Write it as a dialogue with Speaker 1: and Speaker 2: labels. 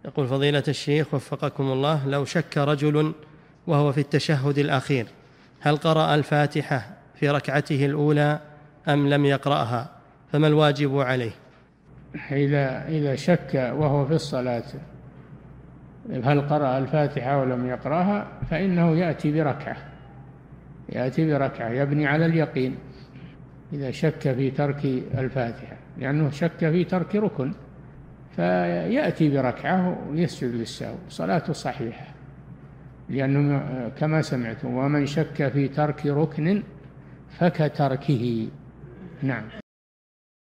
Speaker 1: يقول فضيلة الشيخ وفقكم الله، لو شك رجل وهو في التشهد الأخير هل قرأ الفاتحة في ركعته الأولى أم لم يقرأها، فما الواجب عليه؟
Speaker 2: إذا شك وهو في الصلاة هل قرأ الفاتحة ولم يقرأها فإنه يأتي بركعة يبني على اليقين إذا شك في ترك الفاتحة، لأنه شك في ترك ركن، فيأتي بركعة ويسجد للسهو، صلاته صحيحة، لأنه كما سمعتم ومن شك في ترك ركن فكتركه. نعم.